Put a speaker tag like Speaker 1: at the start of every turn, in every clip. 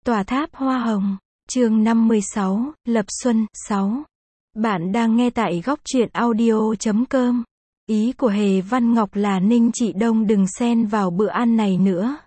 Speaker 1: Tòa tháp hoa hồng, chương 56, Lập Xuân, 6. Bạn đang nghe tại góc truyện audio.com. Ý của Hề Văn Ngọc là Ninh Trị Đông đừng xen vào bữa ăn này nữa.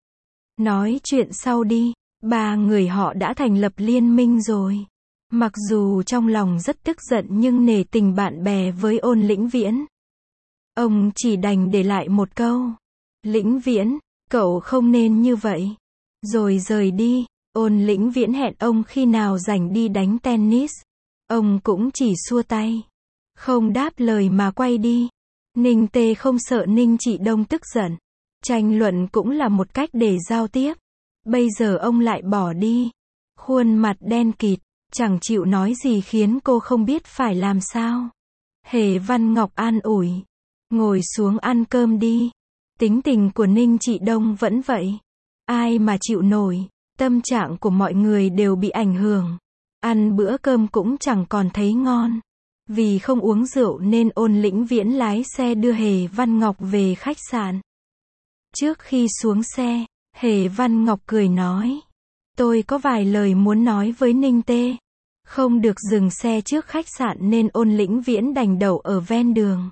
Speaker 1: Nói chuyện sau đi, ba người họ đã thành lập liên minh rồi. Mặc dù trong lòng rất tức giận nhưng nể tình bạn bè với Ôn Lĩnh Viễn, ông chỉ đành để lại một câu. Lĩnh Viễn, cậu không nên như vậy. Rồi rời đi. Ôn Lĩnh Viễn hẹn ông khi nào rảnh đi đánh tennis. Ông cũng chỉ xua tay, không đáp lời mà quay đi. Ninh Tê không sợ Ninh Trị Đông tức giận. Tranh luận cũng là một cách để giao tiếp. Bây giờ ông lại bỏ đi. Khuôn mặt đen kịt, chẳng chịu nói gì khiến cô không biết phải làm sao. Hề Văn Ngọc an ủi. Ngồi xuống ăn cơm đi. Tính tình của Ninh Trị Đông vẫn vậy. Ai mà chịu nổi. Tâm trạng của mọi người đều bị ảnh hưởng. Ăn bữa cơm cũng chẳng còn thấy ngon. Vì không uống rượu nên Ôn Lĩnh Viễn lái xe đưa Hề Văn Ngọc về khách sạn. Trước khi xuống xe, Hề Văn Ngọc cười nói. Tôi có vài lời muốn nói với Ninh Tê. Không được dừng xe trước khách sạn nên Ôn Lĩnh Viễn đành đậu ở ven đường.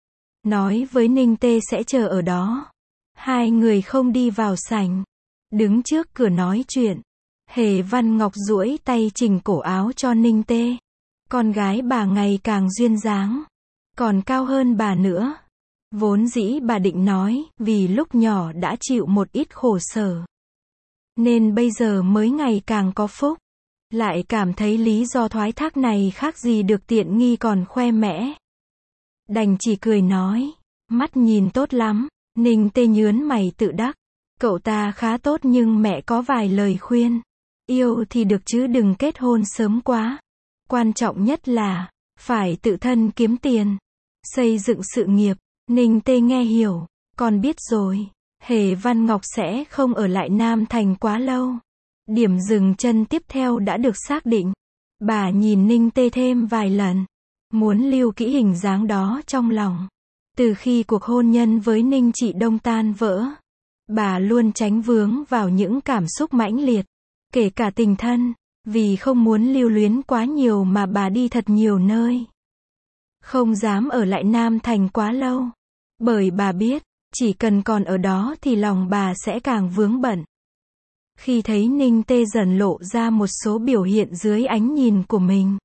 Speaker 1: Nói với Ninh Tê sẽ chờ ở đó. Hai người không đi vào sảnh. Đứng trước cửa nói chuyện. Hề Văn Ngọc duỗi tay chỉnh cổ áo cho Ninh Tê. Con gái bà ngày càng duyên dáng. Còn cao hơn bà nữa. Vốn dĩ bà định nói, vì lúc nhỏ đã chịu một ít khổ sở. Nên bây giờ mới ngày càng có phúc. Lại cảm thấy lý do thoái thác này khác gì được tiện nghi còn khoe mẽ. Đành chỉ cười nói. Mắt nhìn tốt lắm. Ninh Tê nhớn mày tự đắc. Cậu ta khá tốt nhưng mẹ có vài lời khuyên. Yêu thì được chứ đừng kết hôn sớm quá. Quan trọng nhất là, phải tự thân kiếm tiền. Xây dựng sự nghiệp. Ninh Tê nghe hiểu. Con biết rồi. Hề Văn Ngọc sẽ không ở lại Nam Thành quá lâu. Điểm dừng chân tiếp theo đã được xác định. Bà nhìn Ninh Tê thêm vài lần. Muốn lưu kỹ hình dáng đó trong lòng. Từ khi cuộc hôn nhân với Ninh Trị Đông tan vỡ, bà luôn tránh vướng vào những cảm xúc mãnh liệt, kể cả tình thân, vì không muốn lưu luyến quá nhiều mà bà đi thật nhiều nơi. Không dám ở lại Nam Thành quá lâu, bởi bà biết, chỉ cần còn ở đó thì lòng bà sẽ càng vướng bận. Khi thấy Ninh Tê dần lộ ra một số biểu hiện dưới ánh nhìn của mình,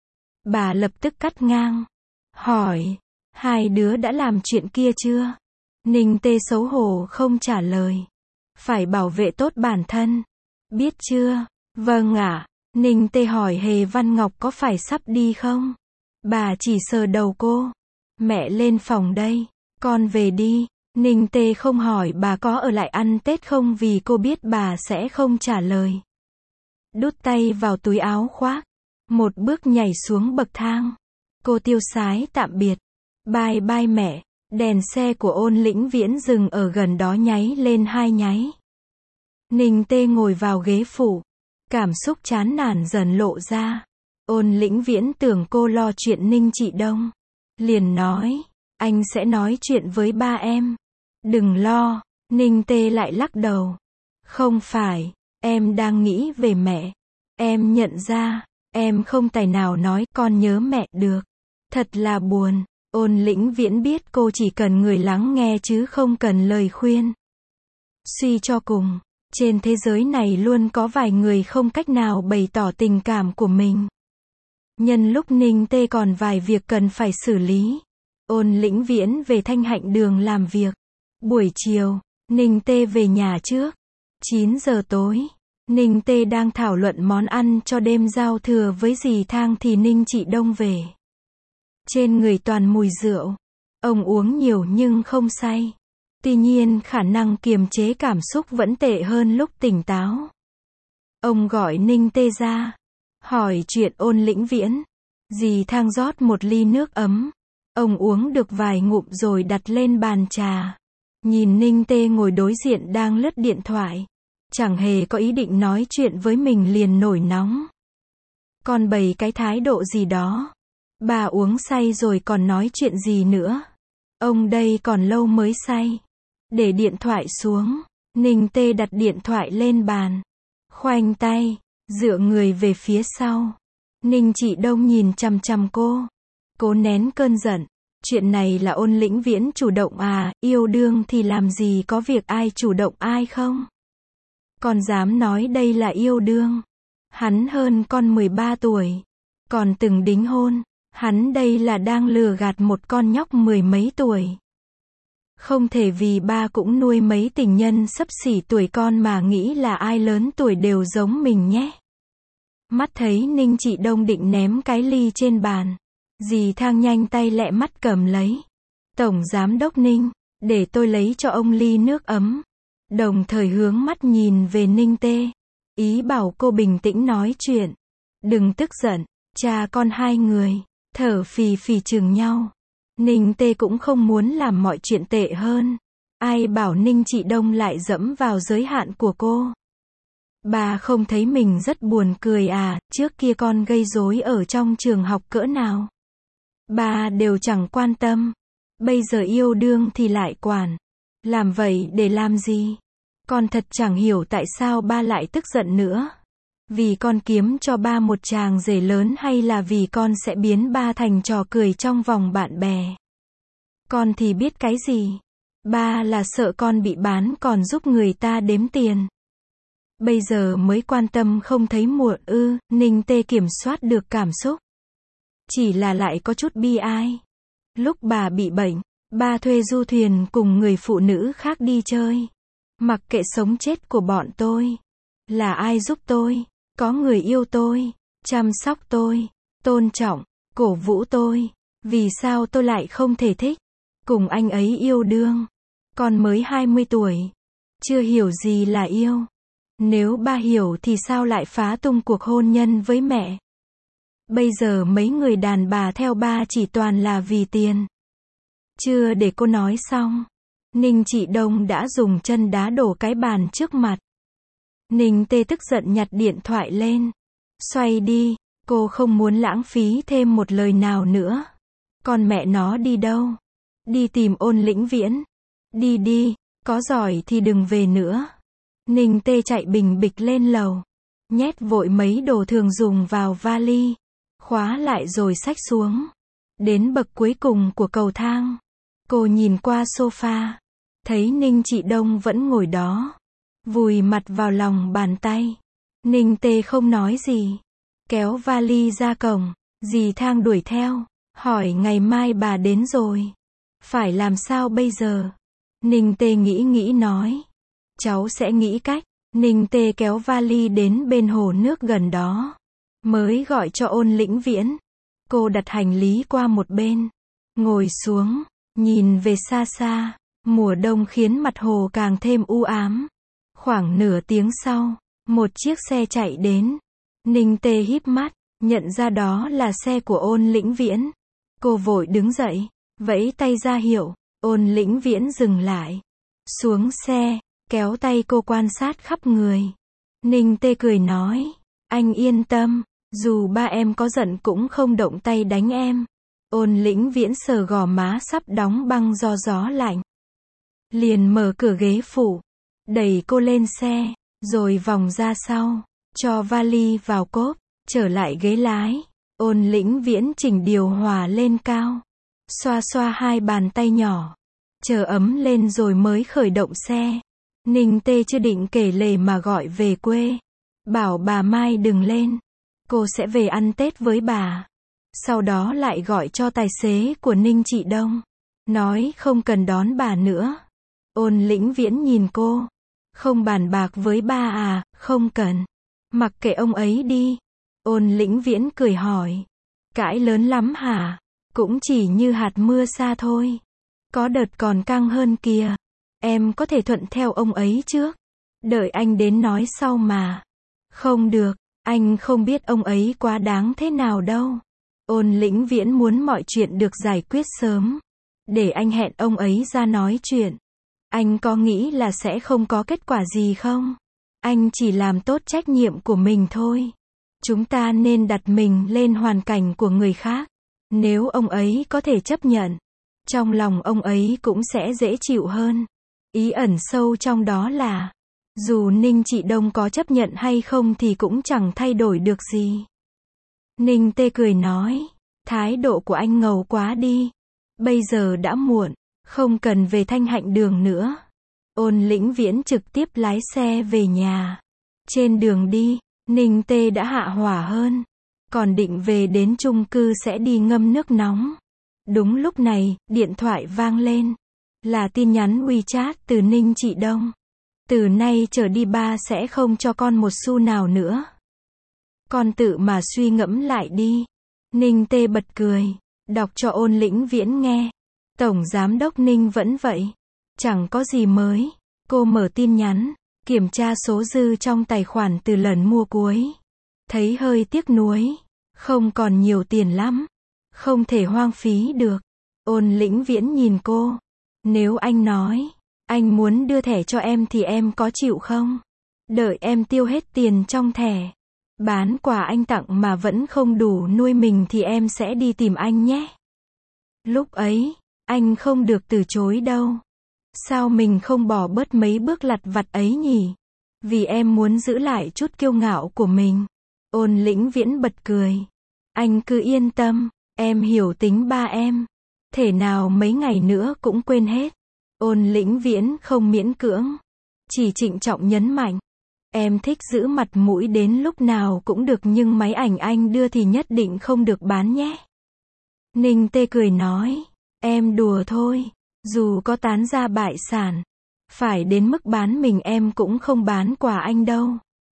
Speaker 1: bà lập tức cắt ngang, hỏi, hai đứa đã làm chuyện kia chưa? Ninh Tê xấu hổ không trả lời. Phải bảo vệ tốt bản thân. Biết chưa? Vâng ạ. Ninh Tê hỏi Hề Văn Ngọc có phải sắp đi không? Bà chỉ sờ đầu cô. Mẹ lên phòng đây. Con về đi. Ninh Tê không hỏi bà có ở lại ăn Tết không vì cô biết bà sẽ không trả lời. Đút tay vào túi áo khoác. Một bước nhảy xuống bậc thang. Cô tiêu sái tạm biệt. Bye bye mẹ. Đèn xe của Ôn Lĩnh Viễn dừng ở gần đó nháy lên hai nháy. Ninh Tê ngồi vào ghế phụ. Cảm xúc chán nản dần lộ ra. Ôn Lĩnh Viễn tưởng cô lo chuyện Ninh Trị Đông. Liền nói, anh sẽ nói chuyện với ba em. Đừng lo. Ninh Tê lại lắc đầu. Không phải, em đang nghĩ về mẹ. Em nhận ra, em không tài nào nói con nhớ mẹ được. Thật là buồn. Ôn Lĩnh Viễn biết cô chỉ cần người lắng nghe chứ không cần lời khuyên. Suy cho cùng, trên thế giới này luôn có vài người không cách nào bày tỏ tình cảm của mình. Nhân lúc Ninh Tê còn vài việc cần phải xử lý, Ôn Lĩnh Viễn về Thanh Hạnh Đường làm việc. Buổi chiều, Ninh Tê về nhà trước. 9 giờ tối, Ninh Tê đang thảo luận món ăn cho đêm giao thừa với dì Thang thì Ninh Trị Đông về. Trên người toàn mùi rượu. Ông uống nhiều nhưng không say. Tuy nhiên khả năng kiềm chế cảm xúc vẫn tệ hơn lúc tỉnh táo. Ông gọi Ninh Tê ra. Hỏi chuyện Ôn Lĩnh Viễn. Dì Thang rót một ly nước ấm. Ông uống được vài ngụm rồi đặt lên bàn trà. Nhìn Ninh Tê ngồi đối diện đang lướt điện thoại. Chẳng hề có ý định nói chuyện với mình liền nổi nóng. Còn bày cái thái độ gì đó. Bà uống say rồi còn nói chuyện gì nữa. Ông đây còn lâu mới say. Để điện thoại xuống. Ninh Tê đặt điện thoại lên bàn. khoanh tay, dựa người về phía sau. Ninh Trị Đông nhìn chằm chằm cô. Cố nén cơn giận. Chuyện này là Ôn Lĩnh Viễn chủ động à, yêu đương thì làm gì có việc ai chủ động ai không? Còn dám nói đây là yêu đương. Hắn hơn con 13 tuổi. Còn từng đính hôn. Hắn đây là đang lừa gạt một con nhóc 10 mấy tuổi. Không thể vì ba cũng nuôi mấy tình nhân xấp xỉ tuổi con mà nghĩ là ai lớn tuổi đều giống mình nhé. Mắt thấy Ninh Trị Đông định ném cái ly trên bàn. Dì Thang nhanh tay lẹ mắt cầm lấy. Tổng Giám đốc Ninh, để tôi lấy cho ông ly nước ấm. Đồng thời hướng mắt nhìn về Ninh Tê. Ý bảo cô bình tĩnh nói chuyện. Đừng tức giận, cha con hai người, thở phì phì chừng nhau. Ninh Tê cũng không muốn làm mọi chuyện tệ hơn. Ai bảo Ninh Trị Đông lại dẫm vào giới hạn của cô. Bà không thấy mình rất buồn cười à, trước kia con gây rối ở trong trường học cỡ nào. Bà đều chẳng quan tâm. Bây giờ yêu đương thì lại quản. Làm vậy để làm gì? Con thật chẳng hiểu tại sao ba lại tức giận nữa. Vì con kiếm cho ba một chàng rể lớn hay là vì con sẽ biến ba thành trò cười trong vòng bạn bè? Con thì biết cái gì? Ba là sợ con bị bán còn giúp người ta đếm tiền. Bây giờ mới quan tâm không thấy muộn ư? Ninh Tê kiểm soát được cảm xúc. Chỉ là lại có chút bi ai. Lúc bà bị bệnh, ba thuê du thuyền cùng người phụ nữ khác đi chơi. Mặc kệ sống chết của bọn tôi. Là ai giúp tôi? Có người yêu tôi, chăm sóc tôi, tôn trọng, cổ vũ tôi. Vì sao tôi lại không thể thích? Cùng anh ấy yêu đương. Con mới 20 tuổi. Chưa hiểu gì là yêu. Nếu ba hiểu thì sao lại phá tung cuộc hôn nhân với mẹ? Bây giờ mấy người đàn bà theo ba chỉ toàn là vì tiền. Chưa để cô nói xong. Ninh Trị Đông đã dùng chân đá đổ cái bàn trước mặt. Ninh Tê tức giận nhặt điện thoại lên. Xoay đi, cô không muốn lãng phí thêm một lời nào nữa. Con mẹ nó đi đâu? Đi tìm Ôn Lĩnh Viễn. Đi đi, có giỏi thì đừng về nữa. Ninh Tê chạy bình bịch lên lầu. Nhét vội mấy đồ thường dùng vào vali. Khóa lại rồi xách xuống. Đến bậc cuối cùng của cầu thang. Cô nhìn qua sofa. Thấy Ninh Trị Đông vẫn ngồi đó. Vùi mặt vào lòng bàn tay. Ninh Tê không nói gì. Kéo vali ra cổng. Dì Thang đuổi theo. Hỏi ngày mai bà đến rồi. Phải làm sao bây giờ? Ninh Tê nghĩ nói. Cháu sẽ nghĩ cách. Ninh Tê kéo vali đến bên hồ nước gần đó. Mới gọi cho Ôn Lĩnh Viễn. Cô đặt hành lý qua một bên. Ngồi xuống. Nhìn về xa xa. Mùa đông khiến mặt hồ càng thêm u ám. Khoảng nửa tiếng sau. Một chiếc xe chạy đến. Ninh Tê híp mắt. Nhận ra đó là xe của Ôn Lĩnh Viễn. Cô vội đứng dậy. Vẫy tay ra hiệu. Ôn Lĩnh Viễn dừng lại. Xuống xe. Kéo tay cô quan sát khắp người. Ninh Tê cười nói. Anh yên tâm. Dù ba em có giận cũng không động tay đánh em. Ôn Lĩnh Viễn sờ gò má sắp đóng băng do gió lạnh. Liền mở cửa ghế phụ. Đẩy cô lên xe. Rồi vòng ra sau. Cho vali vào cốp. Trở lại ghế lái. Ôn Lĩnh Viễn chỉnh điều hòa lên cao. Xoa xoa hai bàn tay nhỏ. Chờ ấm lên rồi mới khởi động xe. Ninh Tê chưa định kể lể mà gọi về quê. Bảo bà Mai đừng lên. Cô sẽ về ăn Tết với bà. Sau đó lại gọi cho tài xế của Ninh Trị Đông. Nói không cần đón bà nữa. Ôn Lĩnh Viễn nhìn cô. Không bàn bạc với ba à? Không cần. Mặc kệ ông ấy đi. Ôn Lĩnh Viễn cười hỏi. Cãi lớn lắm hả? Cũng chỉ như hạt mưa xa thôi. Có đợt còn căng hơn kìa. Em có thể thuận theo ông ấy trước. Đợi anh đến nói sau mà. Không được. Anh không biết ông ấy quá đáng thế nào đâu. Ôn Lĩnh Viễn muốn mọi chuyện được giải quyết sớm. Để anh hẹn ông ấy ra nói chuyện. Anh có nghĩ là sẽ không có kết quả gì không? Anh chỉ làm tốt trách nhiệm của mình thôi. Chúng ta nên đặt mình lên hoàn cảnh của người khác. Nếu ông ấy có thể chấp nhận, trong lòng ông ấy cũng sẽ dễ chịu hơn. Ý ẩn sâu trong đó là, Dù Ninh Trị Đông có chấp nhận hay không thì cũng chẳng thay đổi được gì. Ninh Tê cười nói, thái độ của anh ngầu quá đi. Bây giờ đã muộn, không cần về Thanh Hạnh Đường nữa. Ôn Lĩnh Viễn trực tiếp lái xe về nhà. Trên đường đi, Ninh Tê đã hạ hỏa hơn. Còn định về đến chung cư sẽ đi ngâm nước nóng. Đúng lúc này, điện thoại vang lên. Là tin nhắn WeChat từ Ninh Trị Đông. Từ nay trở đi ba sẽ không cho con một xu nào nữa. Con tự mà suy ngẫm lại đi. Ninh Tê bật cười. Đọc cho Ôn Lĩnh Viễn nghe. Tổng giám đốc Ninh vẫn vậy. Chẳng có gì mới. Cô mở tin nhắn. Kiểm tra số dư trong tài khoản từ lần mua cuối. Thấy hơi tiếc nuối. Không còn nhiều tiền lắm. Không thể hoang phí được. Ôn Lĩnh Viễn nhìn cô. Nếu anh nói, anh muốn đưa thẻ cho em thì em có chịu không? Đợi em tiêu hết tiền trong thẻ. Bán quà anh tặng mà vẫn không đủ nuôi mình thì em sẽ đi tìm anh nhé. Lúc ấy, anh không được từ chối đâu. Sao mình không bỏ bớt mấy bước lặt vặt ấy nhỉ? Vì em muốn giữ lại chút kiêu ngạo của mình. Ôn Lĩnh Viễn bật cười. Anh cứ yên tâm, em hiểu tính ba em. Thể nào mấy ngày nữa cũng quên hết. Ôn Lĩnh Viễn không miễn cưỡng. Chỉ trịnh trọng nhấn mạnh. Em thích giữ mặt mũi đến lúc nào cũng được nhưng máy ảnh anh đưa thì nhất định không được bán nhé. Ninh Tê cười nói. Em đùa thôi. Dù có tán ra bại sản. Phải đến mức bán mình em cũng không bán quà anh đâu.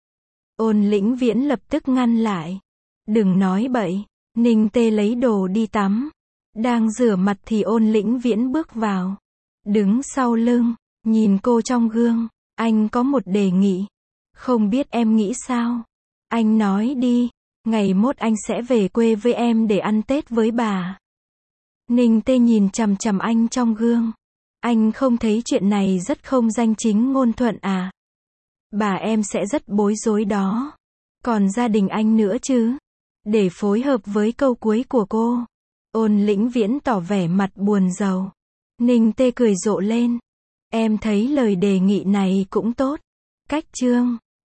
Speaker 1: Ôn Lĩnh Viễn lập tức ngăn lại. Đừng nói bậy. Ninh Tê lấy đồ đi tắm. Đang rửa mặt thì Ôn Lĩnh Viễn bước vào. Đứng sau lưng. Nhìn cô trong gương. Anh có một đề nghị. Không biết em nghĩ sao? Anh nói đi. Ngày mốt anh sẽ về quê với em để ăn Tết với bà. Ninh Tê nhìn chằm chằm anh trong gương. Anh không thấy chuyện này rất không danh chính ngôn thuận à? Bà em sẽ rất bối rối đó. Còn gia đình anh nữa chứ? Để phối hợp với câu cuối của cô. Ôn Lĩnh Viễn tỏ vẻ mặt buồn rầu. Ninh Tê cười rộ lên. Em thấy lời đề nghị này cũng tốt. Cách chương